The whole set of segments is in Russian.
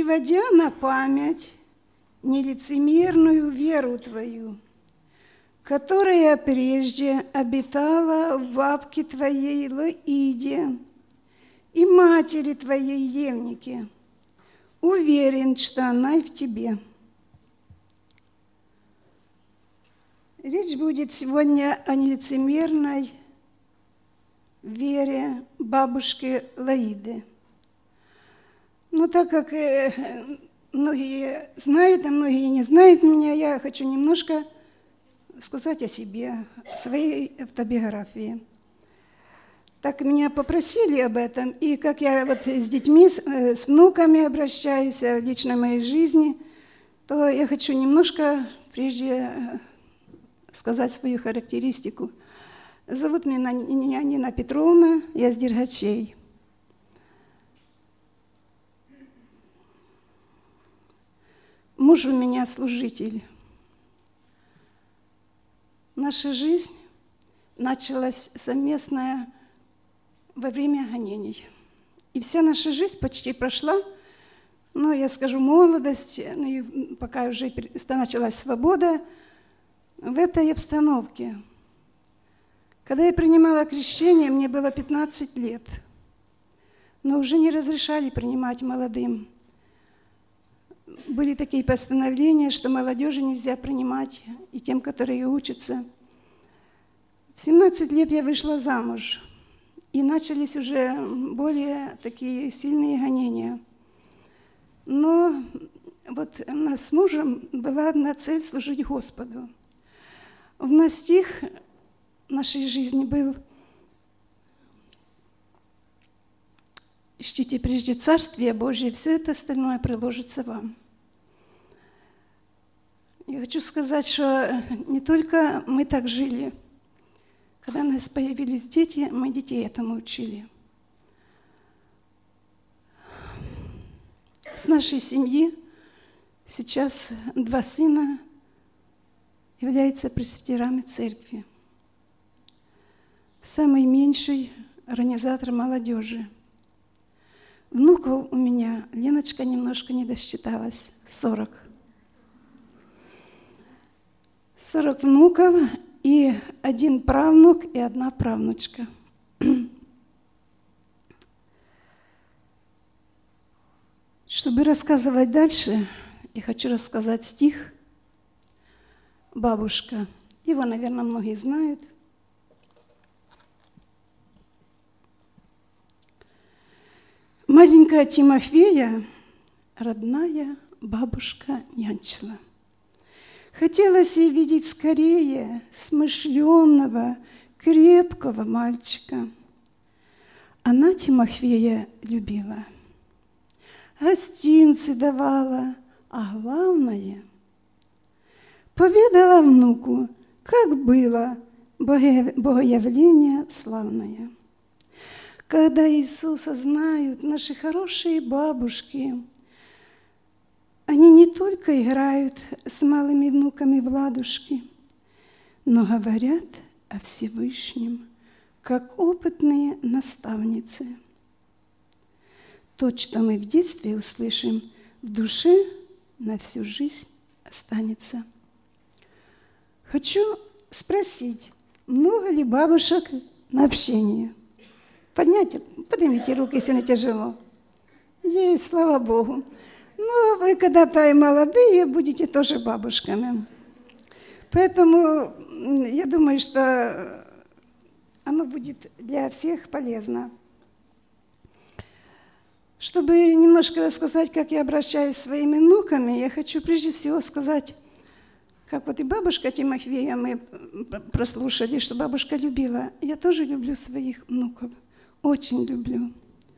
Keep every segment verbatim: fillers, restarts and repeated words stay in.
приводя на память нелицемерную веру Твою, которая прежде обитала в бабке Твоей Лоиде и матери Твоей Евнике, уверен, что она и в Тебе. Речь будет сегодня о нелицемерной вере бабушки Лоиды. Но так как многие знают, а многие не знают меня, я хочу немножко сказать о себе, о своей автобиографии. Так меня попросили об этом, и как я вот с детьми, с внуками обращаюсь в личной моей жизни, то я хочу немножко прежде сказать свою характеристику. Зовут меня Нина Петровна, я с Дергачей. Муж у меня служитель. Наша жизнь началась совместная во время гонений. И вся наша жизнь почти прошла, ну, я скажу, молодость, ну, и пока уже началась свобода, в этой обстановке. Когда я принимала крещение, мне было пятнадцать лет, но уже не разрешали принимать молодым. Были такие постановления, что молодежи нельзя принимать, и тем, которые учатся. В семнадцать лет я вышла замуж, и начались уже более такие сильные гонения. Но вот у нас с мужем была одна цель – служить Господу. В нас стих нашей жизни был: «Ищите прежде Царствие Божие, все это остальное приложится вам». Я хочу сказать, что не только мы так жили. Когда у нас появились дети, мы детей этому учили. С нашей семьи сейчас два сына являются пресвитерами церкви. Самый меньший – организатор молодежи. Внуков у меня, Леночка немножко не досчиталась, сорок. сорок внуков и один правнук и одна правнучка. Чтобы рассказывать дальше, я хочу рассказать стих «Бабушка». Его, наверное, многие знают. Маленькая Тимофея, родная бабушка, нянчила. Хотелось ей видеть скорее смышленного, крепкого мальчика. Она Тимофея любила, гостинцы давала, а главное, поведала внуку, как было богоявление славное. Когда Иисуса знают наши хорошие бабушки, они не только играют с малыми внуками в ладушки, но говорят о Всевышнем, как опытные наставницы. То, что мы в детстве услышим, в душе на всю жизнь останется. Хочу спросить, много ли бабушек на общении? Подняйте, поднимите руки, если не тяжело. Есть, слава Богу. Но вы когда-то и молодые будете тоже бабушками. Поэтому я думаю, что оно будет для всех полезно. Чтобы немножко рассказать, как я обращаюсь с своими внуками, я хочу прежде всего сказать, как вот и бабушка Тимофея мы прослушали, что бабушка любила. Я тоже люблю своих внуков, очень люблю.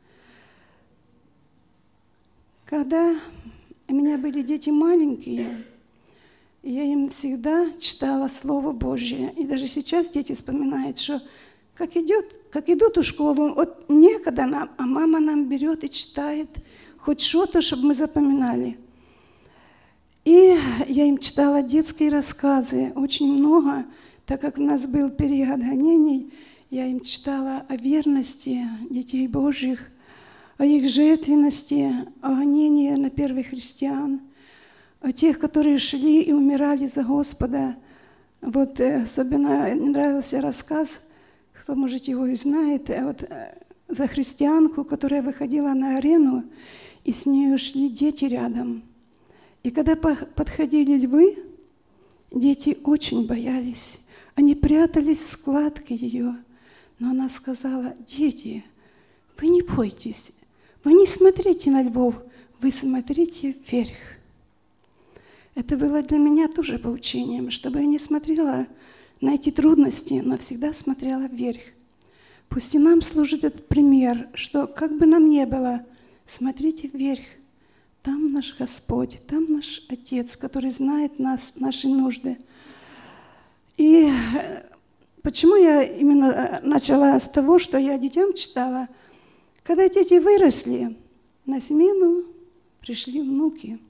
Когда у меня были дети маленькие, я им всегда читала Слово Божье. И даже сейчас дети вспоминают, что как, идет, как идут в школу, вот некогда нам, а мама нам берет и читает хоть что-то, чтобы мы запоминали. И я им читала детские рассказы, очень много, так как у нас был период гонений, я им читала о верности детей Божьих, о их жертвенности, о гонении на первых христиан, о тех, которые шли и умирали за Господа. Вот особенно мне нравился рассказ, кто, может, его и знает, вот за христианку, которая выходила на арену, и с ней шли дети рядом. И когда подходили львы, дети очень боялись. Они прятались в складке ее. Но она сказала: дети, вы не бойтесь, вы не смотрите на львов, вы смотрите вверх. Это было для меня тоже поучением, чтобы я не смотрела на эти трудности, но всегда смотрела вверх. Пусть и нам служит этот пример, что как бы нам ни было, смотрите вверх. Там наш Господь, там наш Отец, который знает нас, наши нужды. И почему я именно начала с того, что я детям читала? Когда дети выросли, на смену пришли внуки.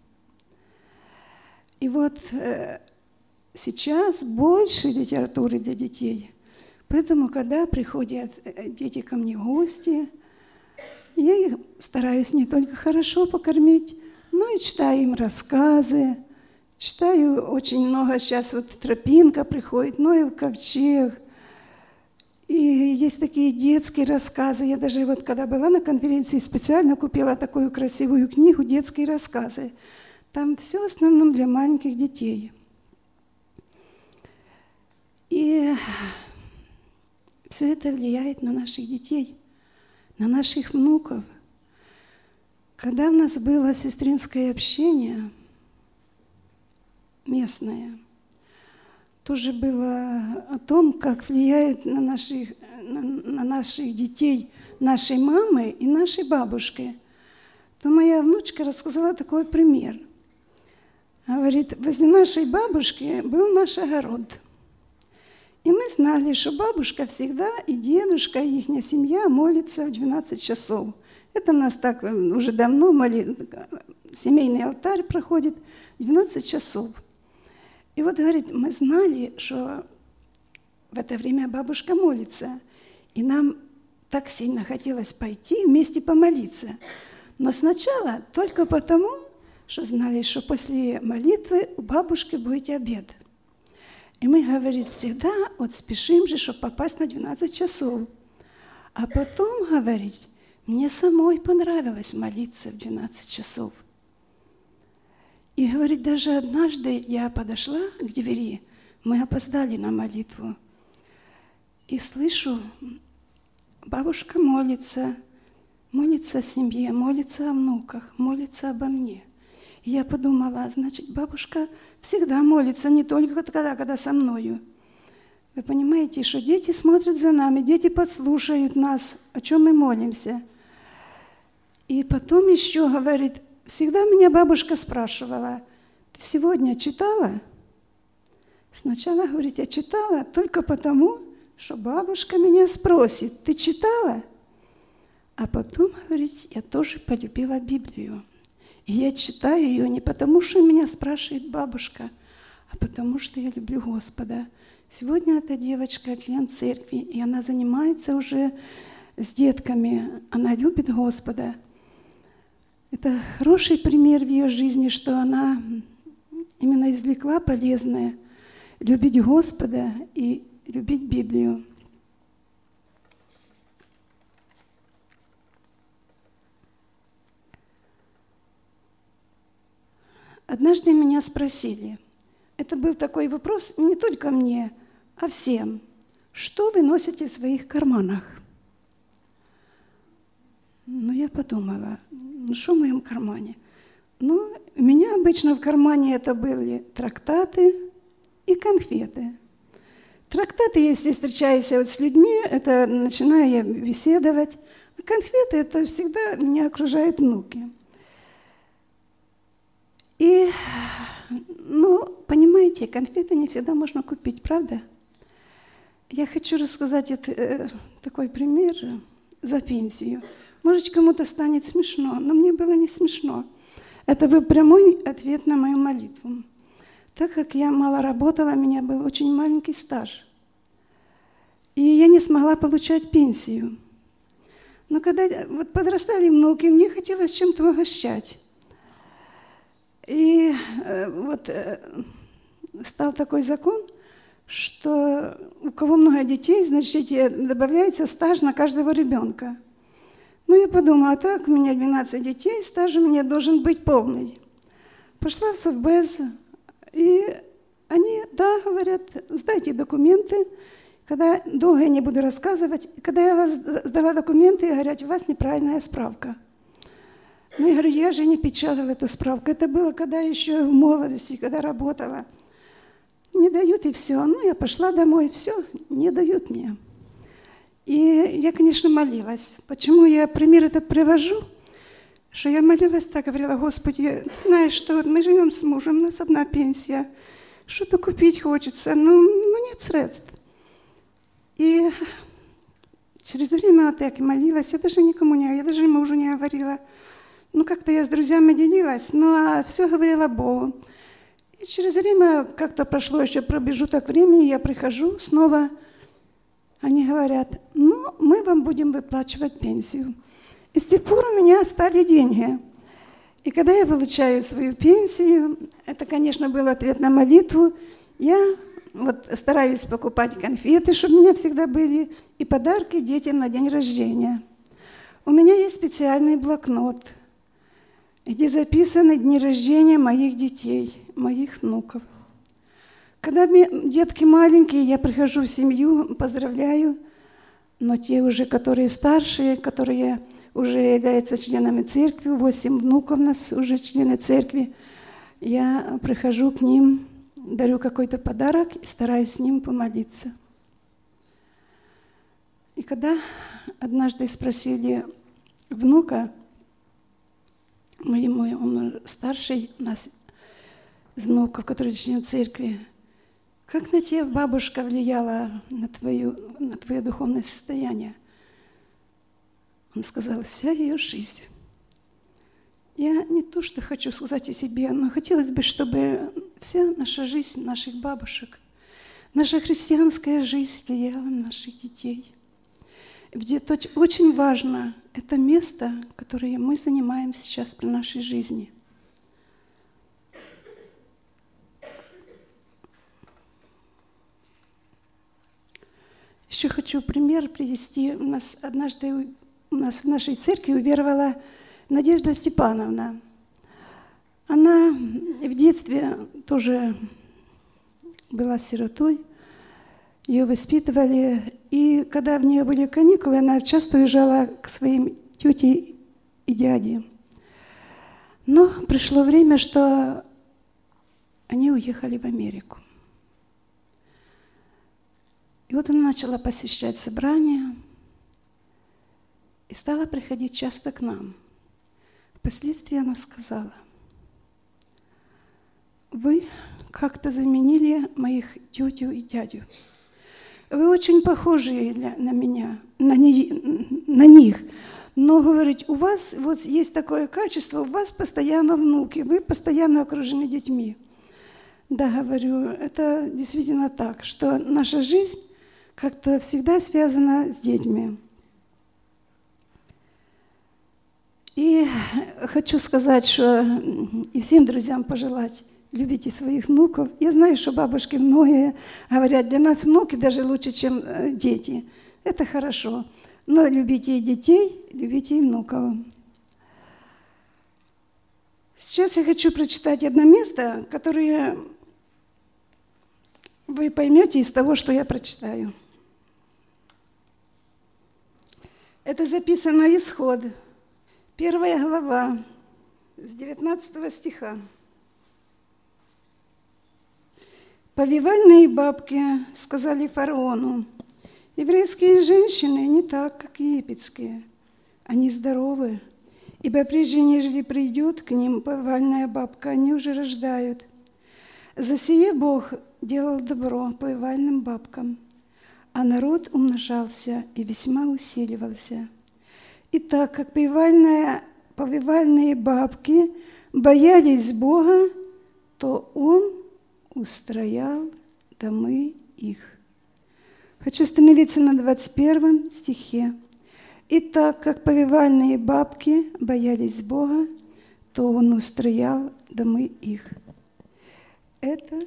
И вот э, сейчас больше литературы для детей. Поэтому, когда приходят дети ко мне в гости, я их стараюсь не только хорошо покормить, но и читаю им рассказы. Читаю очень много, сейчас вот «Тропинка» приходит, «Ноев ковчег». И есть такие детские рассказы. Я даже вот когда была на конференции, специально купила такую красивую книгу «Детские рассказы». Там все в основном для маленьких детей. И все это влияет на наших детей, на наших внуков. Когда у нас было сестринское общение местное, тоже было о том, как влияет на наших, на, на наших детей нашей мамы и нашей бабушки, то моя внучка рассказала такой пример. Говорит, возле нашей бабушки был наш огород. И мы знали, что бабушка всегда и дедушка, и их семья молится в двенадцать часов. Это у нас так уже давно, моли... семейный алтарь проходит в двенадцать часов. И вот, говорит, мы знали, что в это время бабушка молится. И нам так сильно хотелось пойти вместе помолиться. Но сначала только потому, что знали, что после молитвы у бабушки будет обед. И мы, говорит, всегда вот спешим же, чтобы попасть на двенадцать часов. А потом, говорит, мне самой понравилось молиться в двенадцать часов. И, говорит, даже однажды я подошла к двери, мы опоздали на молитву, и слышу, бабушка молится, молится о семье, молится о внуках, молится обо мне. И я подумала, значит, бабушка всегда молится, не только тогда, когда со мною. Вы понимаете, что дети смотрят за нами, дети послушают нас, о чем мы молимся. И потом еще, говорит, всегда меня бабушка спрашивала, ты сегодня читала? Сначала, говорит, я читала только потому, что бабушка меня спросит, ты читала? А потом, говорит, я тоже полюбила Библию. И я читаю ее не потому, что меня спрашивает бабушка, а потому, что я люблю Господа. Сегодня эта девочка член церкви, и она занимается уже с детками, она любит Господа. Это хороший пример в ее жизни, что она именно извлекла полезное – любить Господа и любить Библию. Однажды меня спросили, это был такой вопрос не только мне, а всем, что вы носите в своих карманах? Ну, я подумала, ну, что в моем кармане? Ну, у меня обычно в кармане это были трактаты и конфеты. Трактаты, если встречаюсь вот с людьми, это начинаю я беседовать. А конфеты, это всегда меня окружают внуки. И, ну, понимаете, конфеты не всегда можно купить, правда? Я хочу рассказать это, э, такой пример за пенсию. Может, кому-то станет смешно, но мне было не смешно. Это был прямой ответ на мою молитву. Так как я мало работала, у меня был очень маленький стаж. И я не смогла получать пенсию. Но когда вот подрастали внуки, мне хотелось чем-то угощать. И э, вот э, стал такой закон, что у кого много детей, значит, добавляется стаж на каждого ребенка. Ну, я подумала, а так, у меня двенадцать детей, стаж у меня должен быть полный. Пошла в Совбез, и они, да, говорят, сдайте документы. Когда долго я не буду рассказывать, когда я сдала документы, говорят, у вас неправильная справка. Ну, я говорю, я же не печатала эту справку. Это было, когда еще в молодости, когда работала. Не дают, и все. Ну, я пошла домой, все, не дают мне. И я, конечно, молилась. Почему я пример этот привожу? Что я молилась так, говорила, Господи, ты знаешь, что вот мы живем с мужем, у нас одна пенсия, что-то купить хочется, но, но нет средств. И через время вот я молилась, я даже никому не, я даже мужу не говорила. Ну, как-то я с друзьями делилась, но все говорила Богу. И через время, как-то прошло еще промежуток времени, я прихожу снова, они говорят, ну, мы вам будем выплачивать пенсию. И с тех пор у меня стали деньги. И когда я получаю свою пенсию, это, конечно, был ответ на молитву, я вот стараюсь покупать конфеты, чтобы у меня всегда были, и подарки детям на день рождения. У меня есть специальный блокнот, где записаны дни рождения моих детей, моих внуков. Когда детки маленькие, я прихожу в семью, поздравляю, но те уже, которые старшие, которые уже являются членами церкви, восемь внуков у нас уже члены церкви, я прихожу к ним, дарю какой-то подарок и стараюсь с ним помолиться. И когда однажды спросили внука, моему, он старший у нас из внуков, который член церкви, как на тебя бабушка влияла на твое, на твое духовное состояние? Он сказал, вся ее жизнь. Я не то, что хочу сказать о себе, но хотелось бы, чтобы вся наша жизнь наших бабушек, наша христианская жизнь влияла на наших детей. Где то очень важно это место, которое мы занимаем сейчас при нашей жизни. Еще хочу пример привести. У нас однажды у нас в нашей церкви уверовала Надежда Степановна. Она в детстве тоже была сиротой, ее воспитывали. И когда в нее были каникулы, она часто уезжала к своим тете и дяде. Но пришло время, что они уехали в Америку. И вот она начала посещать собрания и стала приходить часто к нам. Впоследствии она сказала, вы как-то заменили моих тетю и дядю. Вы очень похожи на меня, на, не, на них. Но, говорить, у вас вот есть такое качество, у вас постоянно внуки, вы постоянно окружены детьми. Да, говорю, это действительно так, что наша жизнь как-то всегда связана с детьми. И хочу сказать, что и всем друзьям пожелать, любите своих внуков. Я знаю, что бабушки многие говорят, для нас внуки даже лучше, чем дети. Это хорошо. Но любите и детей, любите и внуков. Сейчас я хочу прочитать одно место, которое вы поймете из того, что я прочитаю. Это записано Исход, первая глава, с девятнадцатого стиха. Повивальные бабки сказали фараону, еврейские женщины не так, как египетские. Они здоровы, ибо прежде, нежели придет к ним повивальная бабка, они уже рождают. За сие Бог делал добро повивальным бабкам, а народ умножался и весьма усиливался. И так как повивальная, повивальные бабки боялись Бога, то Он устроял домы их. Хочу остановиться на двадцать первом стихе. И так как повивальные бабки боялись Бога, то Он устроял домы их. Это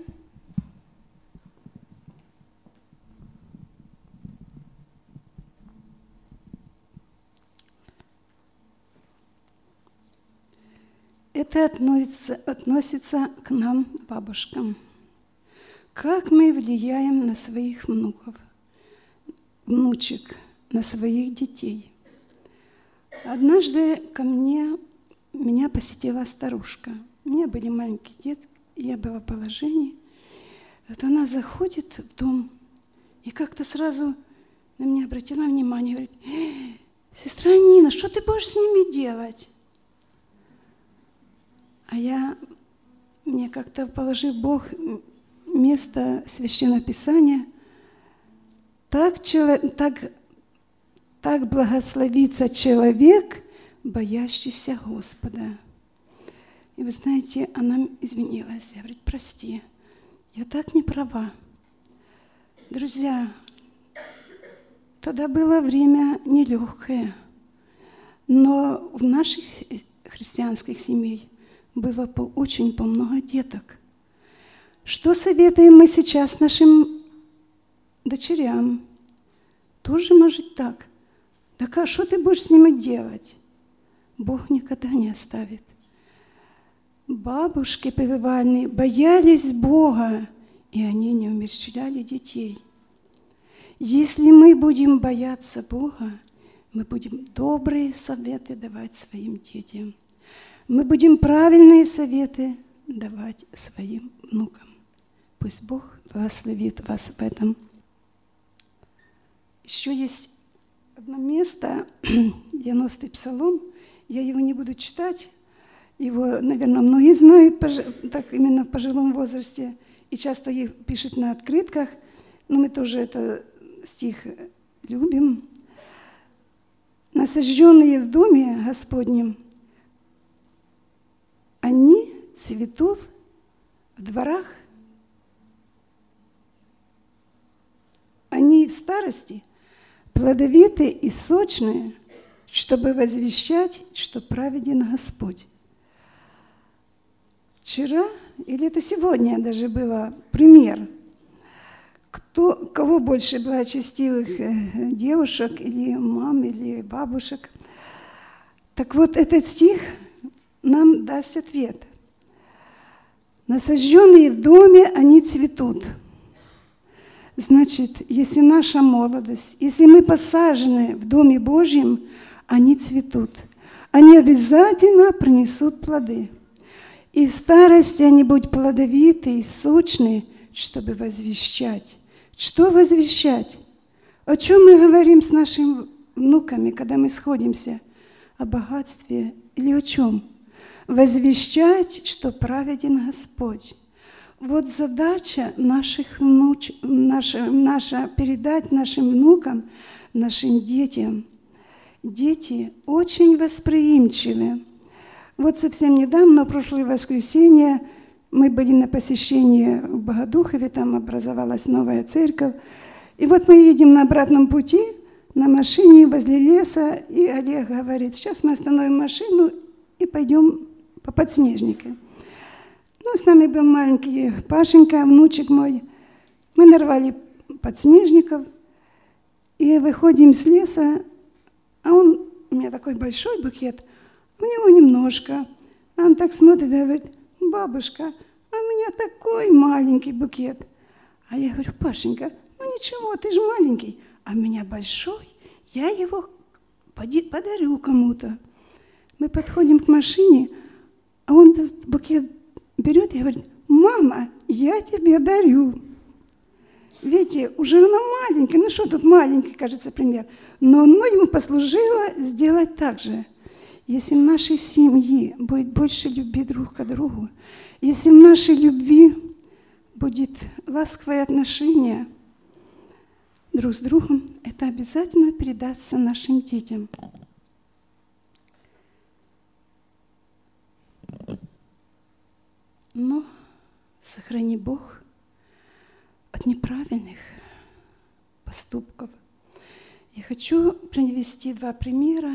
Это относится, относится к нам, бабушкам. Как мы влияем на своих внуков, внучек, на своих детей. Однажды ко мне, меня посетила старушка. У меня были маленькие детки, я была в положении. Вот она заходит в дом и как-то сразу на меня обратила внимание, говорит: сестра Нина, что ты будешь с ними делать? А я, мне как-то положил Бог место Священного Писания, так, так, так благословится человек, боящийся Господа. И вы знаете, она извинилась, говорит: прости, я так не права. Друзья, тогда было время нелегкое, но в наших христианских семьях было по, очень по много деток. Что советуем мы сейчас нашим дочерям? Тоже может так. Так а что ты будешь с ними делать? Бог никогда не оставит. Бабушки повивальные боялись Бога, и они не умерщвляли детей. Если мы будем бояться Бога, мы будем добрые советы давать своим детям. Мы будем правильные советы давать своим внукам. Пусть Бог благословит вас в этом. Еще есть одно место, девяностый псалом. Я его не буду читать. Его, наверное, многие знают, так именно в пожилом возрасте. И часто их пишут на открытках. Но мы тоже этот стих любим. Насажденные в доме Господнем, они цветут в дворах, они в старости плодовитые и сочные, чтобы возвещать, что праведен Господь. Вчера, или это сегодня даже было пример, кто, кого больше благочестивых девушек, или мам, или бабушек. Так вот, этот стих нам даст ответ. Насажденные в доме, они цветут. Значит, если наша молодость, если мы посажены в Доме Божьем, они цветут. Они обязательно принесут плоды. И в старости они будут плодовитые и сочные, чтобы возвещать. Что возвещать? О чем мы говорим с нашими внуками, когда мы сходимся? О богатстве или о чем? Возвещать, что праведен Господь. Вот задача наших внуч... наша, наша передать нашим внукам, нашим детям. Дети очень восприимчивы. Вот совсем недавно, в прошлое воскресенье, мы были на посещении в Богодухове, там образовалась новая церковь. И вот мы едем на обратном пути, на машине возле леса, и Олег говорит: сейчас мы остановим машину и пойдем по подснежнику. Ну, с нами был маленький Пашенька, внучек мой. Мы нарвали подснежников и выходим с леса, а он, у меня такой большой букет, у него немножко. А он так смотрит и говорит: бабушка, а у меня такой маленький букет. А я говорю: Пашенька, ну ничего, ты же маленький, а у меня большой, я его подарю кому-то. Мы подходим к машине, а он этот букет берет и говорит: мама, я тебе дарю. Видите, уже она маленькая, ну что тут маленький, кажется, пример. Но оно ему послужило сделать так же. Если в нашей семье будет больше любви друг к другу, если в нашей любви будет ласковое отношение друг с другом, это обязательно передастся нашим детям. Но сохрани Бог от неправильных поступков. Я хочу привести два примера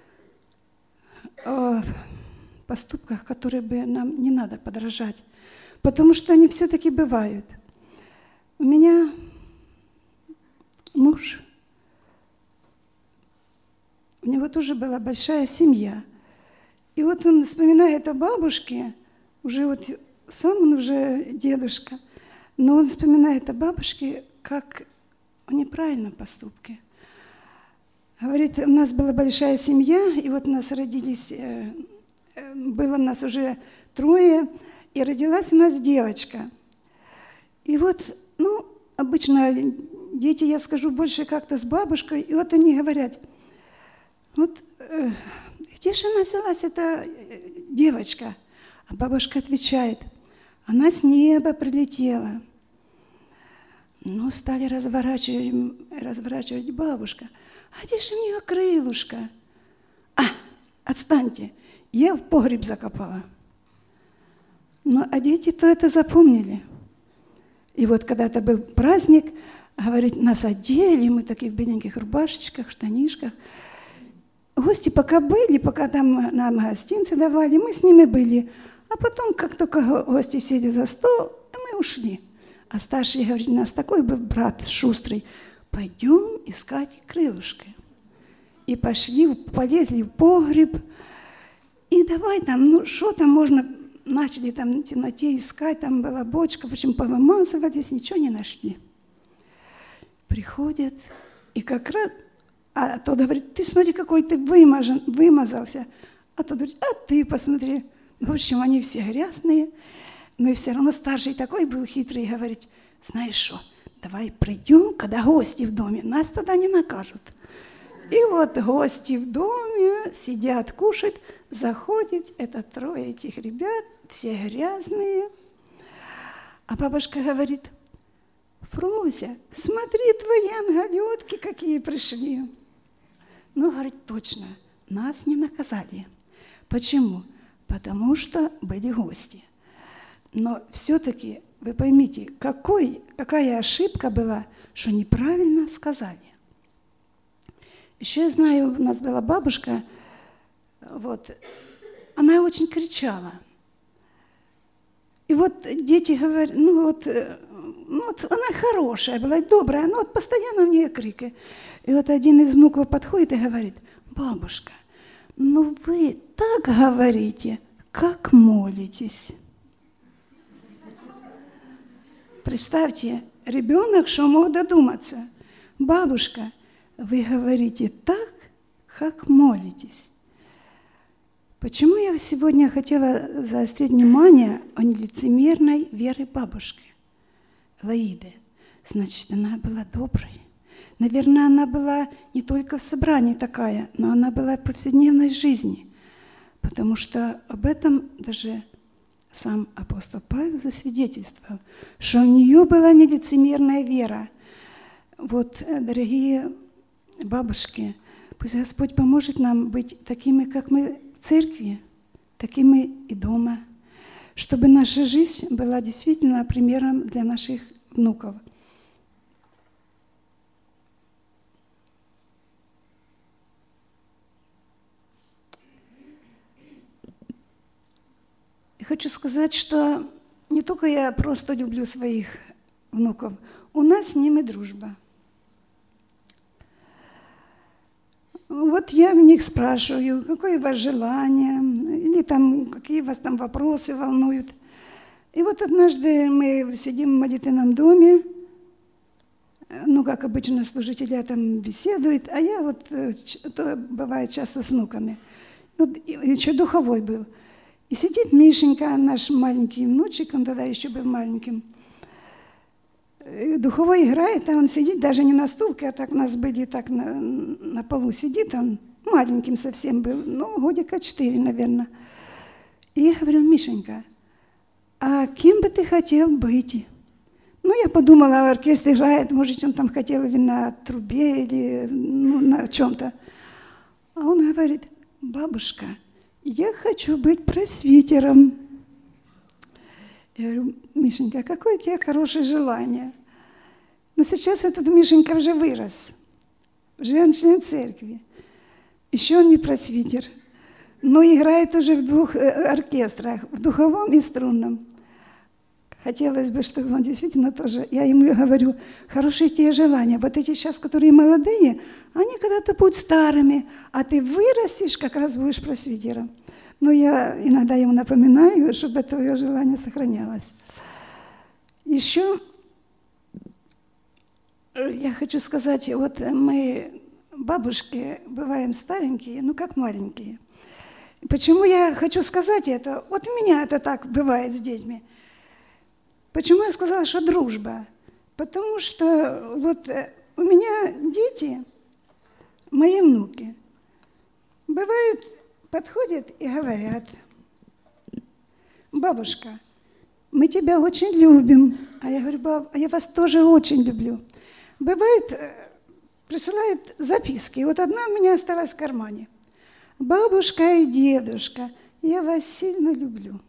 о поступках, которые бы нам не надо подражать, потому что они все-таки бывают. У меня муж, у него тоже была большая семья. И вот он вспоминает о бабушке, уже вот сам он уже дедушка, но он вспоминает о бабушке как о неправильном поступке. Говорит, у нас была большая семья, и вот у нас родились, было у нас уже трое, и родилась у нас девочка. И вот, ну, обычно дети, я скажу, больше как-то с бабушкой, и вот они говорят, вот где же она взялась, эта девочка? А бабушка отвечает, она с неба прилетела. Ну, стали разворачивать, разворачивать бабушка. А где же у нее крылышко? А, отстаньте, я в погреб закопала. Ну, а дети-то это запомнили. И вот когда-то был праздник, говорит, нас одели, мы такие в беленьких рубашечках, штанишках. Гости пока были, пока там нам гостинцы давали, мы с ними были. А потом, как только гости сели за стол, мы ушли. А старший говорит, у нас такой был брат шустрый, пойдем искать крылышко. И пошли, полезли в погреб, и давай там, ну что там можно, начали там в темноте искать, там была бочка, в общем, повымазывались, ничего не нашли. Приходят, и как раз, а тот говорит, ты смотри, какой ты вымажен, вымазался. А тот говорит, а ты посмотри. В общем, они все грязные, но и все равно старший такой был хитрый, говорит, знаешь что, давай придем, когда гости в доме, нас тогда не накажут. И вот гости в доме сидят, кушают, заходят, это трое этих ребят, все грязные. А бабушка говорит, Фрося, смотри, твои ангелетки какие пришли. Ну, говорит, точно, нас не наказали. Почему? Потому что были гости. Но все-таки, вы поймите, какой, какая ошибка была, что неправильно сказали. Еще я знаю, у нас была бабушка, вот, она очень кричала. И вот дети говорят, ну вот, ну вот она хорошая была, добрая, но вот постоянно у нее крики. И вот один из внуков подходит и говорит, бабушка, ну вы так говорите, как молитесь. Представьте, ребенок, что мог додуматься. Бабушка, вы говорите так, как молитесь. Почему я сегодня хотела заострить внимание о нелицемерной вере бабушки Лаиды? Значит, она была доброй. Наверное, она была не только в собрании такая, но она была в повседневной жизни. Потому что об этом даже сам апостол Павел засвидетельствовал, что у нее была нелицемерная вера. Вот, дорогие бабушки, пусть Господь поможет нам быть такими, как мы в церкви, такими и дома, чтобы наша жизнь была действительно примером для наших внуков. И хочу сказать, что не только я просто люблю своих внуков, у нас с ними дружба. Вот я у них спрашиваю, какое у вас желание, или там, какие вас там вопросы волнуют. И вот однажды мы сидим в молитвенном доме, ну, как обычно, служители там беседуют, а я вот, то бывает часто с внуками. Вот еще духовой был. И сидит Мишенька, наш маленький внучек, он тогда еще был маленьким. Духовой играет, а он сидит даже не на стулке, а так у нас были так на, на полу сидит, он маленьким совсем был, ну, годика четыре, наверное. И я говорю, Мишенька, а кем бы ты хотел быть? Ну, я подумала, оркестр играет, может, он там хотел или на трубе, или ну, на чем-то. А он говорит, бабушка, я хочу быть пресвитером. Я говорю, Мишенька, какое у тебя хорошее желание. Но сейчас этот Мишенька уже вырос. Уже он член церкви. Еще он не пресвитер, но играет уже в двух оркестрах, в духовом и струнном. Хотелось бы, чтобы он действительно тоже, я ему говорю, хорошие те желания. Вот эти сейчас, которые молодые, они когда-то будут старыми, а ты вырастешь, как раз будешь пресвитером. Но я иногда ему напоминаю, чтобы твое желание сохранялось. Еще я хочу сказать, вот мы, бабушки, бываем старенькие, ну как маленькие. Почему я хочу сказать это? Вот у меня это так бывает с детьми. Почему я сказала, что дружба? Потому что вот у меня дети, мои внуки, бывают, подходят и говорят: бабушка, мы тебя очень любим. А я говорю: баб, а я вас тоже очень люблю. Бывает, присылают записки. Вот одна у меня осталась в кармане. Бабушка и дедушка, я вас сильно люблю.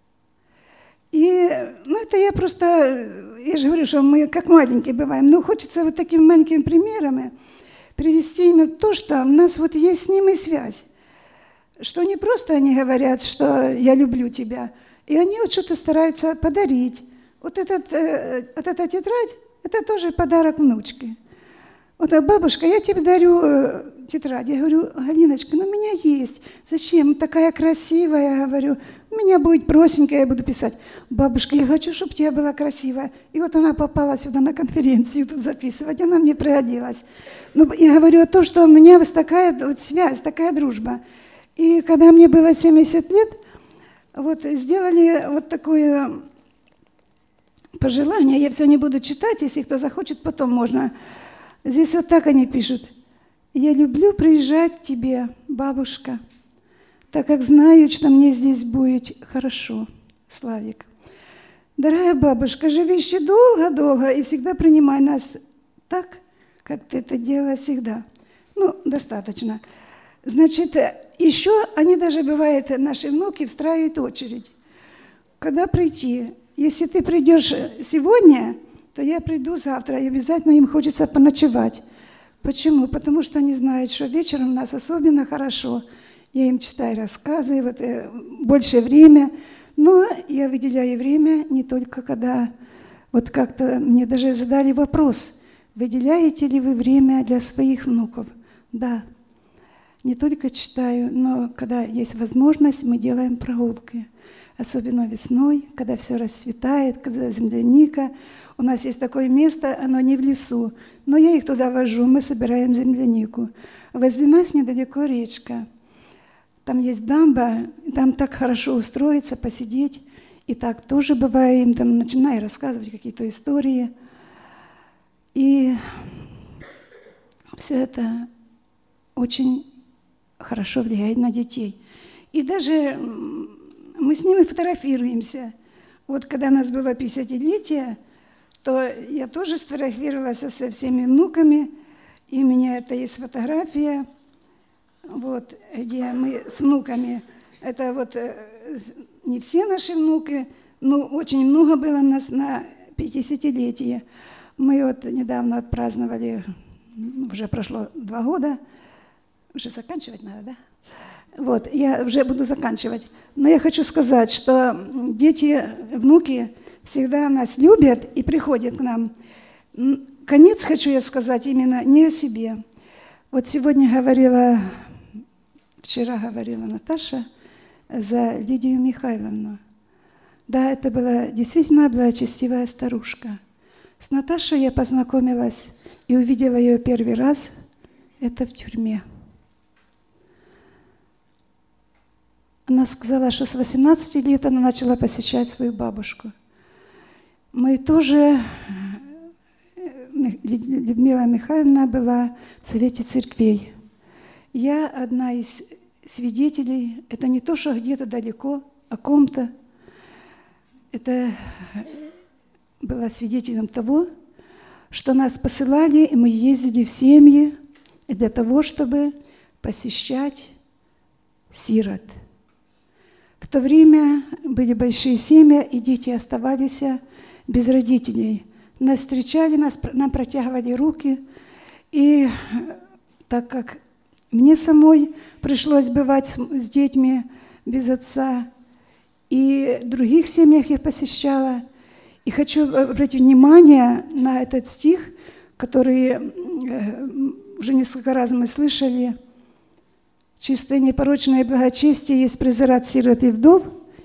И, ну, это я просто, я же говорю, что мы как маленькие бываем, но хочется вот такими маленькими примерами привести именно то, что у нас вот есть с ними связь. Что не просто они говорят, что я люблю тебя, и они вот что-то стараются подарить. Вот, этот, вот эта тетрадь, это тоже подарок внучке. Вот, бабушка, я тебе дарю тетрадь. Я говорю: Галиночка, ну у меня есть. Зачем? Такая красивая, я говорю. У меня будет простенькая, я буду писать. Бабушка, я хочу, чтобы у тебя была красивая. И вот она попала сюда на конференцию тут записывать, она мне пригодилась. Ну, я говорю то, что у меня вот такая вот связь, такая дружба. И когда мне было семьдесят лет, вот сделали вот такое пожелание. Я все не буду читать, если кто захочет, потом можно. Здесь вот так они пишут: я люблю приезжать к тебе, бабушка, так как знаю, что мне здесь будет хорошо. Славик. Дорогая бабушка, живи еще долго-долго и всегда принимай нас так, как ты это делала всегда. Ну, достаточно. Значит, еще они даже, бывает, наши внуки встраивают очередь. Когда прийти? Если ты придешь сегодня, то я приду завтра, и обязательно им хочется поночевать. Почему? Потому что они знают, что вечером у нас особенно хорошо. Я им читаю рассказы, вот, э, больше время. Но я выделяю время не только когда... Вот как-то мне даже задали вопрос: выделяете ли вы время для своих внуков? Да. Не только читаю, но когда есть возможность, мы делаем прогулки. Особенно весной, когда все расцветает, когда земляника. У нас есть такое место, оно не в лесу, но я их туда вожу, мы собираем землянику. Возле нас недалеко речка. Там есть дамба, там так хорошо устроиться, посидеть. И так тоже бывает, им там начинаю рассказывать какие-то истории. И все это очень хорошо влияет на детей. И даже мы с ними фотографируемся. Вот когда у нас было пятидесятилетие, то я тоже сфотографировалась со всеми внуками, и у меня это есть фотография, вот, где мы с внуками. Это вот не все наши внуки, но очень много было у нас на пятидесятилетие. Мы вот недавно отпраздновали, уже прошло два года, уже заканчивать надо, да? Вот, я уже буду заканчивать. Но я хочу сказать, что дети, внуки всегда нас любят и приходят к нам. Конец хочу я сказать именно не о себе. Вот сегодня говорила, вчера говорила Наташа за Лидию Михайловну. Да, это была действительно благочестивая старушка. С Наташей я познакомилась и увидела ее первый раз, это в тюрьме. Она сказала, что с восемнадцати лет она начала посещать свою бабушку. Мы тоже, Людмила Михайловна была в Совете церквей. Я одна из свидетелей, это не то, что где-то далеко, о ком-то. Это была свидетелем того, что нас посылали, и мы ездили в семьи для того, чтобы посещать сирот. В то время были большие семьи, и дети оставались без родителей. Нас встречали, нас, нам протягивали руки. И так как мне самой пришлось бывать с, с детьми без отца, и в других семьях я посещала. И хочу обратить внимание на этот стих, который уже несколько раз мы слышали. «Чистое, непорочное благочестие есть презирать сирот и вдов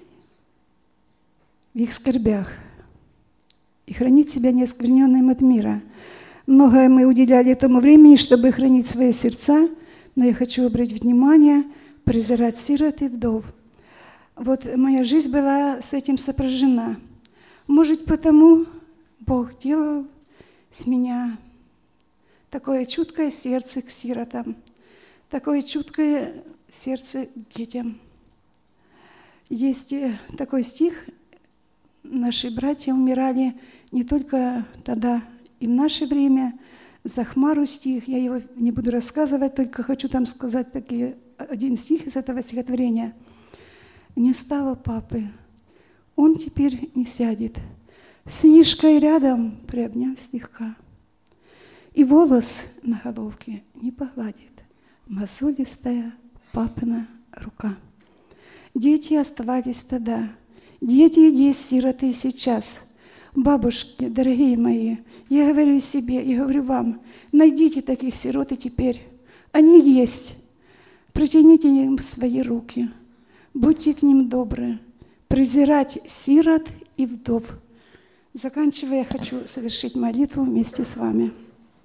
в их скорбях и хранить себя неоскверненным от мира». Многое мы уделяли этому времени, чтобы хранить свои сердца, но я хочу обратить внимание, презирать сирот и вдов. Вот моя жизнь была с этим сопряжена. Может, потому Бог делал с меня такое чуткое сердце к сиротам, такое чуткое сердце к детям. Есть такой стих: наши братья умирали не только тогда, и в наше время. За хмару стих, я его не буду рассказывать, только хочу там сказать таки один стих из этого стихотворения. «Не стало папы, он теперь не сядет, с книжкой рядом приобняв слегка, и волос на головке не погладит мозолистая папина рука». Дети оставались тогда, дети есть сироты сейчас. Бабушки, дорогие мои, я говорю себе и говорю вам, найдите таких сирот и теперь. Они есть. Протяните им свои руки. Будьте к ним добры. Презирать сирот и вдов. Заканчивая, я хочу совершить молитву вместе с вами.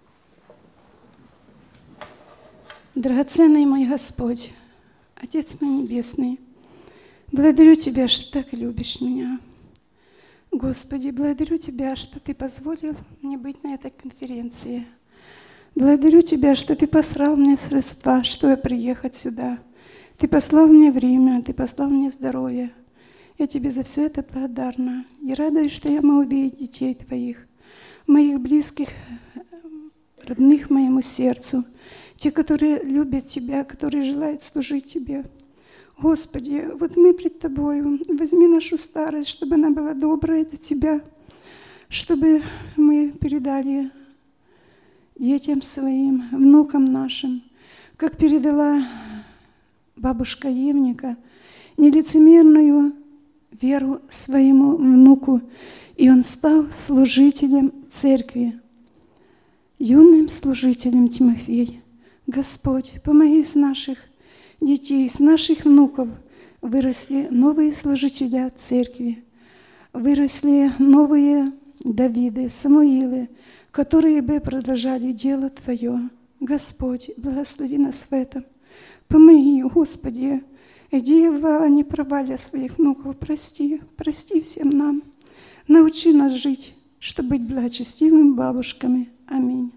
Драгоценный мой Господь, Отец мой Небесный, благодарю Тебя, что так любишь меня. Господи, благодарю Тебя, что Ты позволил мне быть на этой конференции. Благодарю Тебя, что Ты послал мне средства, чтобы приехать сюда. Ты послал мне время, Ты послал мне здоровье. Я Тебе за все это благодарна. И радуюсь, что я могу видеть детей Твоих, моих близких, родных моему сердцу, те, которые любят Тебя, которые желают служить Тебе. Господи, вот мы пред Тобою, возьми нашу старость, чтобы она была добрая для Тебя, чтобы мы передали детям своим, внукам нашим, как передала бабушка Евника, нелицемерную веру своему внуку, и он стал служителем церкви, юным служителем Тимофей. Господь, помоги из наших детей, из наших внуков выросли новые служители церкви, выросли новые Давиды, Самуилы, которые бы продолжали дело Твое. Господь, благослови нас в этом. Помоги, Господи, где я бывала не права для своих внуков, прости, прости всем нам. Научи нас жить, чтобы быть благочестивыми бабушками. Аминь.